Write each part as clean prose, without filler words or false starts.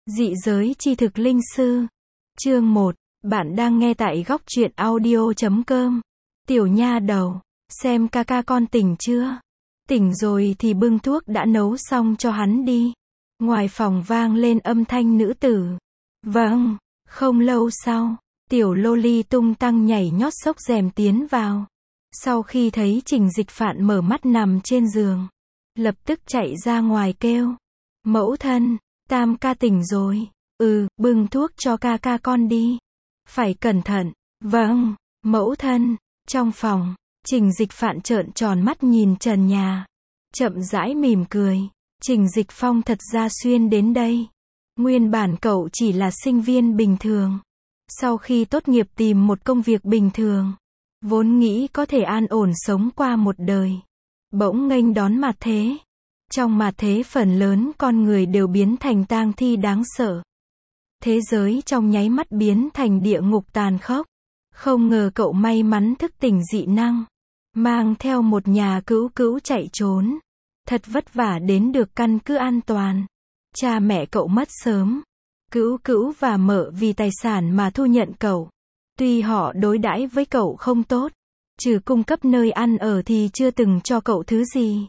Dị giới chi thực linh sư. Chương 1. Bạn đang nghe tại góc truyện audio.com. Tiểu nha đầu, xem ca ca con tỉnh chưa? Tỉnh rồi thì bưng thuốc đã nấu xong cho hắn đi. Ngoài phòng vang lên âm thanh nữ tử. Vâng. Không lâu sau, tiểu loli tung tăng nhảy nhót xốc rèm tiến vào. Sau khi thấy Trình Dịch Phạn mở mắt nằm trên giường, lập tức chạy ra ngoài kêu. Mẫu thân, Tam ca tỉnh rồi. Bưng thuốc cho ca ca con đi. Phải cẩn thận. Vâng, mẫu thân. Trong phòng, Trình Dịch Phạn trợn tròn mắt nhìn trần nhà. Chậm rãi mỉm cười. Trình Dịch Phong thật ra xuyên đến đây. Nguyên bản cậu chỉ là sinh viên bình thường. Sau khi tốt nghiệp tìm một công việc bình thường. Vốn nghĩ có thể an ổn sống qua một đời. Bỗng nghênh đón mặt thế. Trong mặt thế phần lớn con người đều biến thành tang thi đáng sợ. Thế giới trong nháy mắt biến thành địa ngục tàn khốc. Không ngờ cậu may mắn thức tỉnh dị năng. Mang theo một nhà cứu cứu chạy trốn. Thật vất vả đến được căn cứ an toàn. Cha mẹ cậu mất sớm. Cứu cứu và mợ vì tài sản mà thu nhận cậu. Tuy họ đối đãi với cậu không tốt, trừ cung cấp nơi ăn ở thì chưa từng cho cậu thứ gì.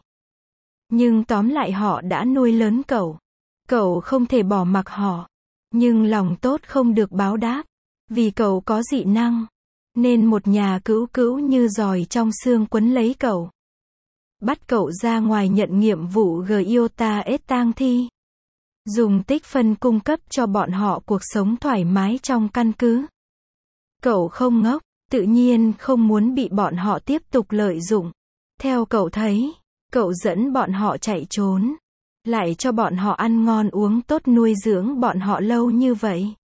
Nhưng tóm lại họ đã nuôi lớn cậu. Cậu không thể bỏ mặc họ. Nhưng lòng tốt không được báo đáp. Vì cậu có dị năng. Nên một nhà cứu cứu như giòi trong xương quấn lấy cậu. Bắt cậu ra ngoài nhận nhiệm vụ Giota S tang thi. Dùng tích phân cung cấp cho bọn họ cuộc sống thoải mái trong căn cứ. Cậu không ngốc, tự nhiên không muốn bị bọn họ tiếp tục lợi dụng. Theo cậu thấy, cậu dẫn bọn họ chạy trốn. Lại cho bọn họ ăn ngon uống tốt nuôi dưỡng bọn họ lâu như vậy.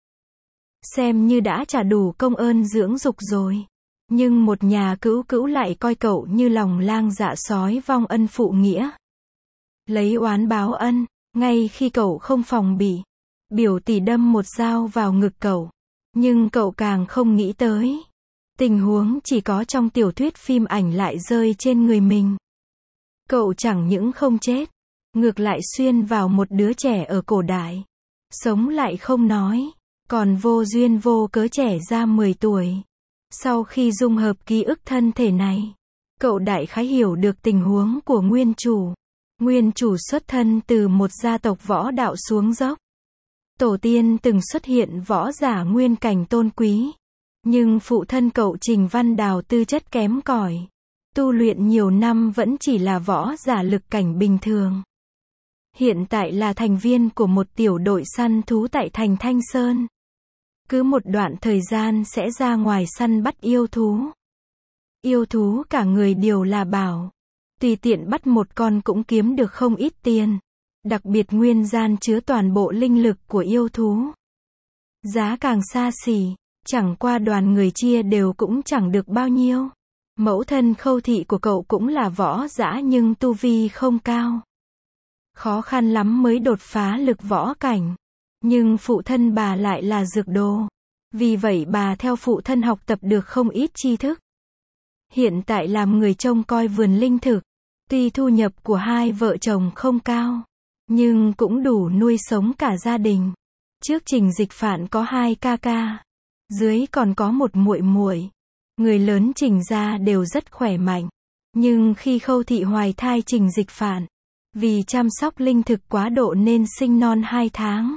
Xem như đã trả đủ công ơn dưỡng dục rồi. Nhưng một nhà cứu cứu lại coi cậu như lòng lang dạ sói vong ân phụ nghĩa. Lấy oán báo ân, ngay khi cậu không phòng bị. Biểu tỷ đâm một dao vào ngực cậu. Nhưng cậu càng không nghĩ tới. Tình huống chỉ có trong tiểu thuyết phim ảnh lại rơi trên người mình. Cậu chẳng những không chết. Ngược lại xuyên vào một đứa trẻ ở cổ đại. Sống lại không nói. Còn vô duyên vô cớ trẻ ra 10 tuổi. Sau khi dung hợp ký ức thân thể này, cậu đại khái hiểu được tình huống của nguyên chủ. Nguyên chủ xuất thân từ một gia tộc võ đạo xuống dốc. Tổ tiên từng xuất hiện võ giả nguyên cảnh tôn quý. Nhưng phụ thân cậu Trình Văn Đào tư chất kém cỏi. Tu luyện nhiều năm vẫn chỉ là võ giả lực cảnh bình thường. Hiện tại là thành viên của một tiểu đội săn thú tại thành Thanh Sơn. Cứ một đoạn thời gian sẽ ra ngoài săn bắt yêu thú. Yêu thú cả người đều là bảo. Tùy tiện bắt một con cũng kiếm được không ít tiền. Đặc biệt nguyên gian chứa toàn bộ linh lực của yêu thú. Giá càng xa xỉ, chẳng qua đoàn người chia đều cũng chẳng được bao nhiêu. Mẫu thân Khâu thị của cậu cũng là võ giả nhưng tu vi không cao. Khó khăn lắm mới đột phá lực võ cảnh. Nhưng phụ thân bà lại là dược đồ. Vì vậy bà theo phụ thân học tập được không ít tri thức. Hiện tại làm người trông coi vườn linh thực. Tuy thu nhập của hai vợ chồng không cao, nhưng cũng đủ nuôi sống cả gia đình. Trước Trình Dịch Phạn có 2 ca ca. Dưới còn có một muội muội. Người lớn Trình gia đều rất khỏe mạnh. Nhưng khi Khâu thị hoài thai Trình Dịch Phạn, vì chăm sóc linh thực quá độ nên sinh non 2 tháng.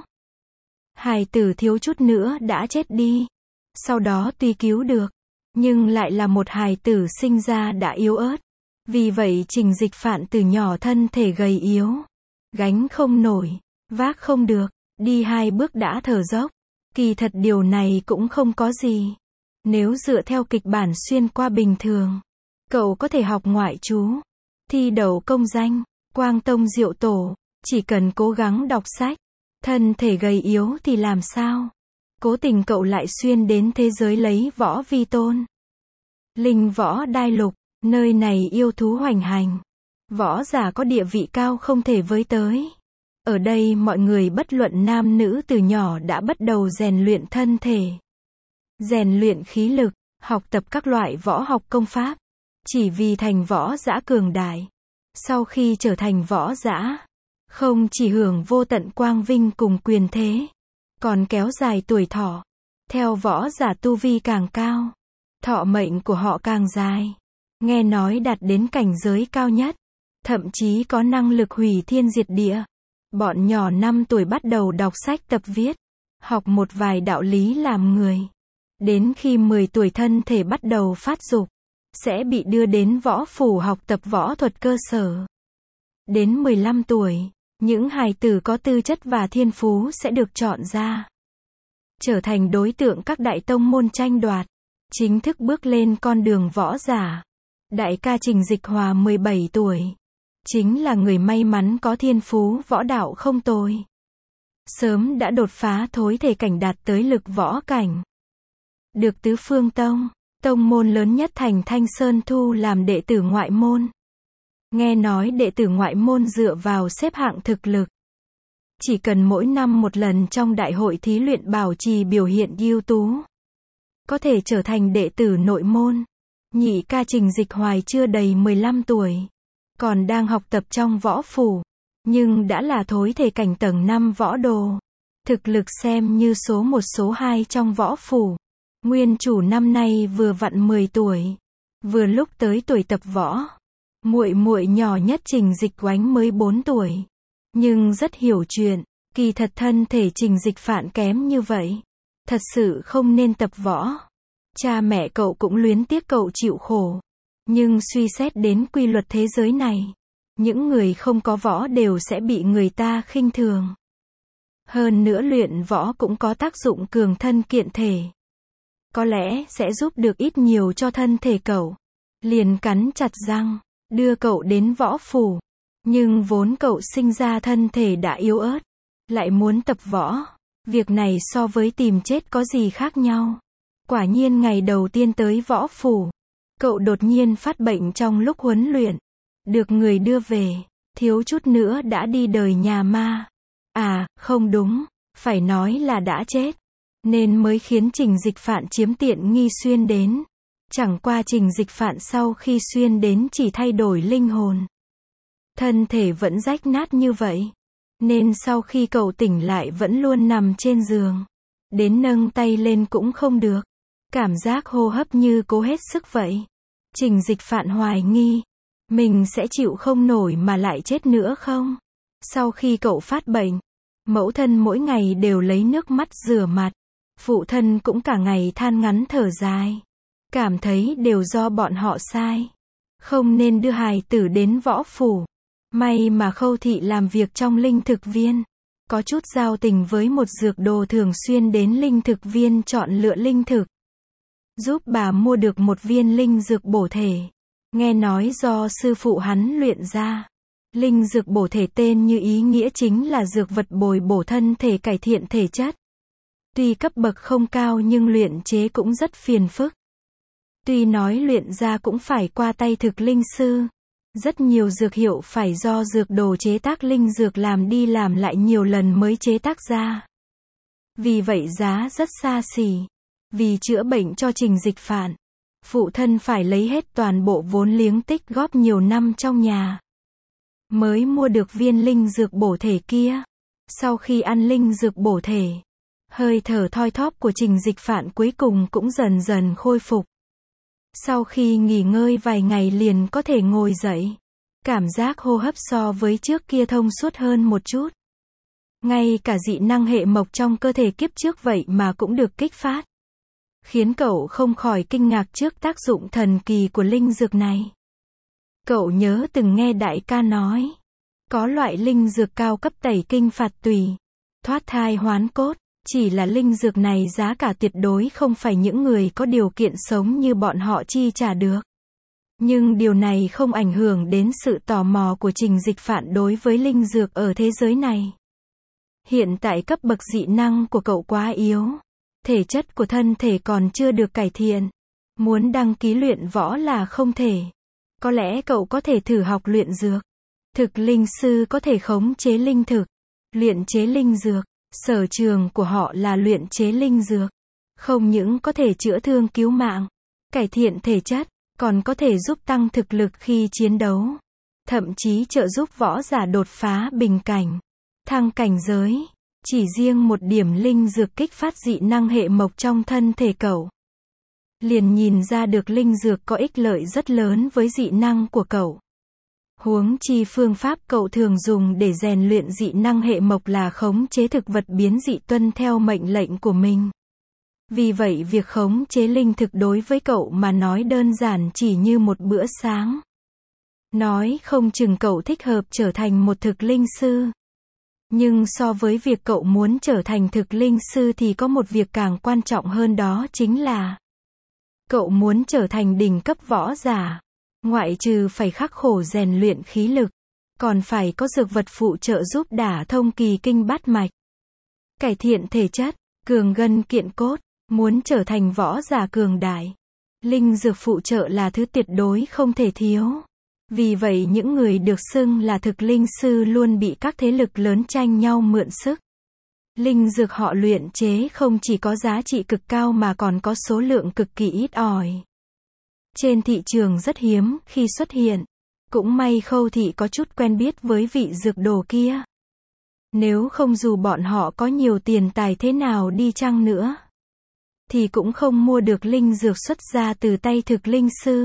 Hài tử thiếu chút nữa đã chết đi. Sau đó tuy cứu được, nhưng lại là một hài tử sinh ra đã yếu ớt. Vì vậy Trình Dịch Phạn từ nhỏ thân thể gầy yếu. Gánh không nổi, vác không được, đi 2 bước đã thở dốc. Kỳ thật điều này cũng không có gì. Nếu dựa theo kịch bản xuyên qua bình thường, cậu có thể học ngoại trú, thi đậu công danh, quang tông diệu tổ, chỉ cần cố gắng đọc sách. Thân thể gầy yếu thì làm sao? Cố tình cậu lại xuyên đến thế giới lấy võ vi tôn. Linh võ đai lục, nơi này yêu thú hoành hành. Võ giả có địa vị cao không thể với tới. Ở đây mọi người bất luận nam nữ từ nhỏ đã bắt đầu rèn luyện thân thể. Rèn luyện khí lực, học tập các loại võ học công pháp. Chỉ vì thành võ giả cường đại. Sau khi trở thành võ giả, không chỉ hưởng vô tận quang vinh cùng quyền thế, còn kéo dài tuổi thọ. Theo võ giả tu vi càng cao, thọ mệnh của họ càng dài. Nghe nói đạt đến cảnh giới cao nhất, thậm chí có năng lực hủy thiên diệt địa. Bọn nhỏ 5 tuổi bắt đầu đọc sách tập viết, học một vài đạo lý làm người. Đến khi 10 tuổi thân thể bắt đầu phát dục, sẽ bị đưa đến võ phủ học tập võ thuật cơ sở. Đến 15 tuổi, những hài tử có tư chất và thiên phú sẽ được chọn ra, trở thành đối tượng các đại tông môn tranh đoạt, chính thức bước lên con đường võ giả. Đại ca Trình Dịch Hòa 17 tuổi, chính là người may mắn có thiên phú võ đạo không tồi. Sớm đã đột phá thối thể cảnh đạt tới lực võ cảnh. Được Tứ Phương Tông, tông môn lớn nhất thành Thanh Sơn thu làm đệ tử ngoại môn. Nghe nói đệ tử ngoại môn dựa vào xếp hạng thực lực. Chỉ cần mỗi năm một lần trong đại hội thí luyện bảo trì biểu hiện ưu tú, có thể trở thành đệ tử nội môn. Nhị ca Trình Dịch Hoài chưa đầy 15 tuổi, còn đang học tập trong võ phủ, nhưng đã là thối thể cảnh tầng 5 võ đồ. Thực lực xem như số 1 số 2 trong võ phủ. Nguyên chủ năm nay vừa vặn 10 tuổi, vừa lúc tới tuổi tập võ. Muội muội nhỏ nhất Trình Dịch Oánh mới 4 tuổi, nhưng rất hiểu chuyện. Kỳ thật thân thể Trình Dịch Phạn kém như vậy, thật sự không nên tập võ. Cha mẹ cậu cũng luyến tiếc cậu chịu khổ, nhưng suy xét đến quy luật thế giới này, những người không có võ đều sẽ bị người ta khinh thường. Hơn nữa luyện võ cũng có tác dụng cường thân kiện thể, có lẽ sẽ giúp được ít nhiều cho thân thể cậu. Liền cắn chặt răng, đưa cậu đến võ phủ. Nhưng vốn cậu sinh ra thân thể đã yếu ớt, lại muốn tập võ. Việc này so với tìm chết có gì khác nhau. Quả nhiên ngày đầu tiên tới võ phủ, cậu đột nhiên phát bệnh trong lúc huấn luyện. Được người đưa về, thiếu chút nữa đã đi đời nhà ma. À, không đúng, phải nói là đã chết. Nên mới khiến Trình Dịch Phạn chiếm tiện nghi xuyên đến. Chẳng qua Trình Dịch Phạn sau khi xuyên đến chỉ thay đổi linh hồn, thân thể vẫn rách nát như vậy. Nên sau khi cậu tỉnh lại vẫn luôn nằm trên giường, đến nâng tay lên cũng không được. Cảm giác hô hấp như cố hết sức vậy. Trình Dịch Phạn hoài nghi, mình sẽ chịu không nổi mà lại chết nữa không? Sau khi cậu phát bệnh, mẫu thân mỗi ngày đều lấy nước mắt rửa mặt. Phụ thân cũng cả ngày than ngắn thở dài. Cảm thấy đều do bọn họ sai. Không nên đưa hài tử đến võ phủ. May mà Khâu thị làm việc trong linh thực viên, có chút giao tình với một dược đồ thường xuyên đến linh thực viên chọn lựa linh thực, giúp bà mua được một viên linh dược bổ thể. Nghe nói do sư phụ hắn luyện ra. Linh dược bổ thể tên như ý nghĩa chính là dược vật bồi bổ thân thể, cải thiện thể chất. Tuy cấp bậc không cao nhưng luyện chế cũng rất phiền phức. Tuy nói luyện ra cũng phải qua tay thực linh sư. Rất nhiều dược hiệu phải do dược đồ chế tác linh dược làm đi làm lại nhiều lần mới chế tác ra. Vì vậy giá rất xa xỉ. Vì chữa bệnh cho Trình Dịch Phạn, phụ thân phải lấy hết toàn bộ vốn liếng tích góp nhiều năm trong nhà, mới mua được viên linh dược bổ thể kia. Sau khi ăn linh dược bổ thể, hơi thở thoi thóp của Trình Dịch Phạn cuối cùng cũng dần dần khôi phục. Sau khi nghỉ ngơi vài ngày liền có thể ngồi dậy. Cảm giác hô hấp so với trước kia thông suốt hơn một chút. Ngay cả dị năng hệ mộc trong cơ thể kiếp trước vậy mà cũng được kích phát. Khiến cậu không khỏi kinh ngạc trước tác dụng thần kỳ của linh dược này. Cậu nhớ từng nghe đại ca nói, có loại linh dược cao cấp tẩy kinh phạt tùy, thoát thai hoán cốt. Chỉ là linh dược này giá cả tuyệt đối không phải những người có điều kiện sống như bọn họ chi trả được. Nhưng điều này không ảnh hưởng đến sự tò mò của Trình Dịch Phạn đối với linh dược ở thế giới này. Hiện tại cấp bậc dị năng của cậu quá yếu. Thể chất của thân thể còn chưa được cải thiện. Muốn đăng ký luyện võ là không thể. Có lẽ cậu có thể thử học luyện dược. Thực linh sư có thể khống chế linh thực, luyện chế linh dược. Sở trường của họ là luyện chế linh dược. Không những có thể chữa thương cứu mạng, cải thiện thể chất, còn có thể giúp tăng thực lực khi chiến đấu. Thậm chí trợ giúp võ giả đột phá bình cảnh, thăng cảnh giới. Chỉ riêng một điểm linh dược kích phát dị năng hệ mộc trong thân thể cậu. Liền nhìn ra được linh dược có ích lợi rất lớn với dị năng của cậu. Huống chi phương pháp cậu thường dùng để rèn luyện dị năng hệ mộc là khống chế thực vật biến dị tuân theo mệnh lệnh của mình. Vì vậy việc khống chế linh thực đối với cậu mà nói đơn giản chỉ như một bữa sáng. Nói không chừng cậu thích hợp trở thành một thực linh sư. Nhưng so với việc cậu muốn trở thành thực linh sư thì có một việc càng quan trọng hơn, đó chính là cậu muốn trở thành đỉnh cấp võ giả. Ngoại trừ phải khắc khổ rèn luyện khí lực, còn phải có dược vật phụ trợ giúp đả thông kỳ kinh bát mạch, cải thiện thể chất, cường gân kiện cốt. Muốn trở thành võ giả cường đại, linh dược phụ trợ là thứ tuyệt đối không thể thiếu. Vì vậy những người được xưng là thực linh sư luôn bị các thế lực lớn tranh nhau mượn sức. Linh dược họ luyện chế không chỉ có giá trị cực cao mà còn có số lượng cực kỳ ít ỏi. Trên thị trường rất hiếm khi xuất hiện. Cũng may Khâu Thị có chút quen biết với vị dược đồ kia. Nếu không dù bọn họ có nhiều tiền tài thế nào đi chăng nữa, thì cũng không mua được linh dược xuất ra từ tay thực linh sư.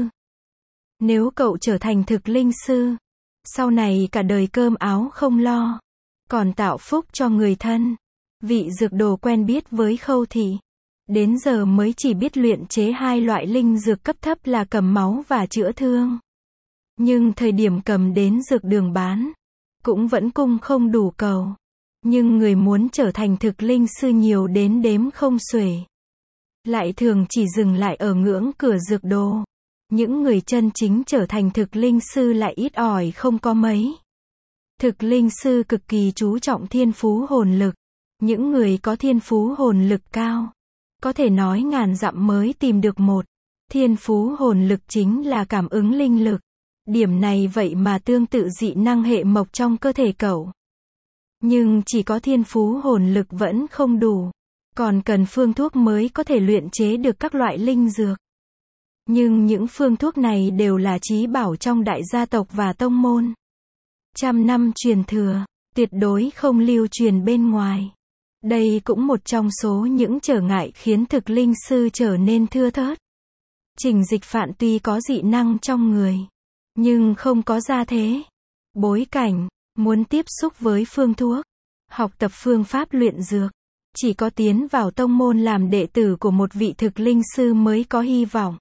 Nếu cậu trở thành thực linh sư, sau này cả đời cơm áo không lo, còn tạo phúc cho người thân. Vị dược đồ quen biết với Khâu Thị, đến giờ mới chỉ biết luyện chế hai loại linh dược cấp thấp là cầm máu và chữa thương. Nhưng thời điểm cầm đến dược đường bán, cũng vẫn cung không đủ cầu. Nhưng người muốn trở thành thực linh sư nhiều đến đếm không xuể. Lại thường chỉ dừng lại ở ngưỡng cửa dược đồ. Những người chân chính trở thành thực linh sư lại ít ỏi không có mấy. Thực linh sư cực kỳ chú trọng thiên phú hồn lực. Những người có thiên phú hồn lực cao, có thể nói ngàn dặm mới tìm được một. Thiên phú hồn lực chính là cảm ứng linh lực. Điểm này vậy mà tương tự dị năng hệ mộc trong cơ thể cậu. Nhưng chỉ có thiên phú hồn lực vẫn không đủ. Còn cần phương thuốc mới có thể luyện chế được các loại linh dược. Nhưng những phương thuốc này đều là chí bảo trong đại gia tộc và tông môn. Trăm năm truyền thừa, tuyệt đối không lưu truyền bên ngoài. Đây cũng một trong số những trở ngại khiến thực linh sư trở nên thưa thớt. Trình Dịch Phạn tuy có dị năng trong người, nhưng không có gia thế, bối cảnh, muốn tiếp xúc với phương thuốc, học tập phương pháp luyện dược. Chỉ có tiến vào tông môn làm đệ tử của một vị thực linh sư mới có hy vọng.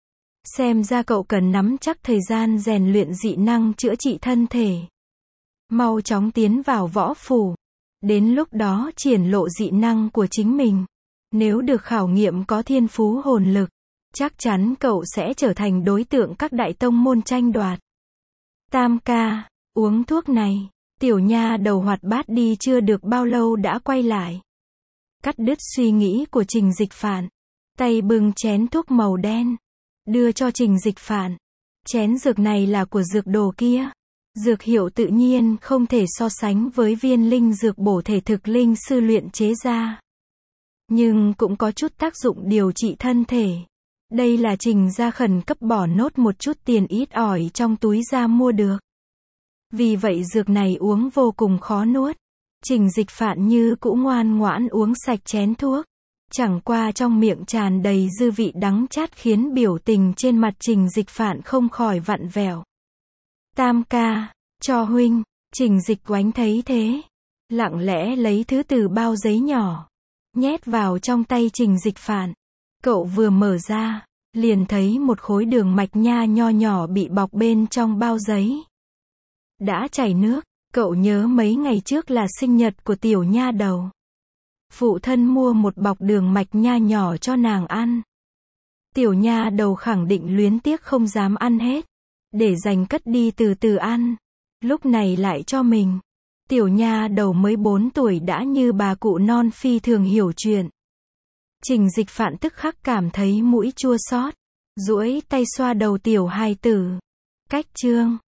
Xem ra cậu cần nắm chắc thời gian rèn luyện dị năng chữa trị thân thể. Mau chóng tiến vào võ phủ. Đến lúc đó triển lộ dị năng của chính mình. Nếu được khảo nghiệm có thiên phú hồn lực, chắc chắn cậu sẽ trở thành đối tượng các đại tông môn tranh đoạt. Tam ca, uống thuốc này. Tiểu nha đầu hoạt bát đi chưa được bao lâu đã quay lại. Cắt đứt suy nghĩ của Trình Dịch Phạn. Tay bưng chén thuốc màu đen. Đưa cho Trình Dịch Phạn. Chén dược này là của dược đồ kia. Dược hiệu tự nhiên không thể so sánh với viên linh dược bổ thể thực linh sư luyện chế ra. Nhưng cũng có chút tác dụng điều trị thân thể. Đây là Trình gia khẩn cấp bỏ nốt một chút tiền ít ỏi trong túi ra mua được. Vì vậy dược này uống vô cùng khó nuốt. Trình Dịch Phạn như cũ ngoan ngoãn uống sạch chén thuốc. Chẳng qua trong miệng tràn đầy dư vị đắng chát khiến biểu tình trên mặt Trình Dịch Phạn không khỏi vặn vẹo. Tam ca, cho huynh. Trình Dịch Oánh thấy thế, lặng lẽ lấy thứ từ bao giấy nhỏ, nhét vào trong tay Trình Dịch Phạn. Cậu vừa mở ra, liền thấy một khối đường mạch nha nho nhỏ bị bọc bên trong bao giấy. Đã chảy nước. Cậu nhớ mấy ngày trước là sinh nhật của tiểu nha đầu. Phụ thân mua một bọc đường mạch nha nhỏ cho nàng ăn. Tiểu nha đầu khẳng định luyến tiếc không dám ăn hết, để dành cất đi từ từ ăn. Lúc này lại cho mình. Tiểu nha đầu mới 4 tuổi đã như bà cụ non phi thường hiểu chuyện. Trình Dịch Phạn tức khắc cảm thấy mũi chua xót, duỗi tay xoa đầu tiểu hài tử. Cách chương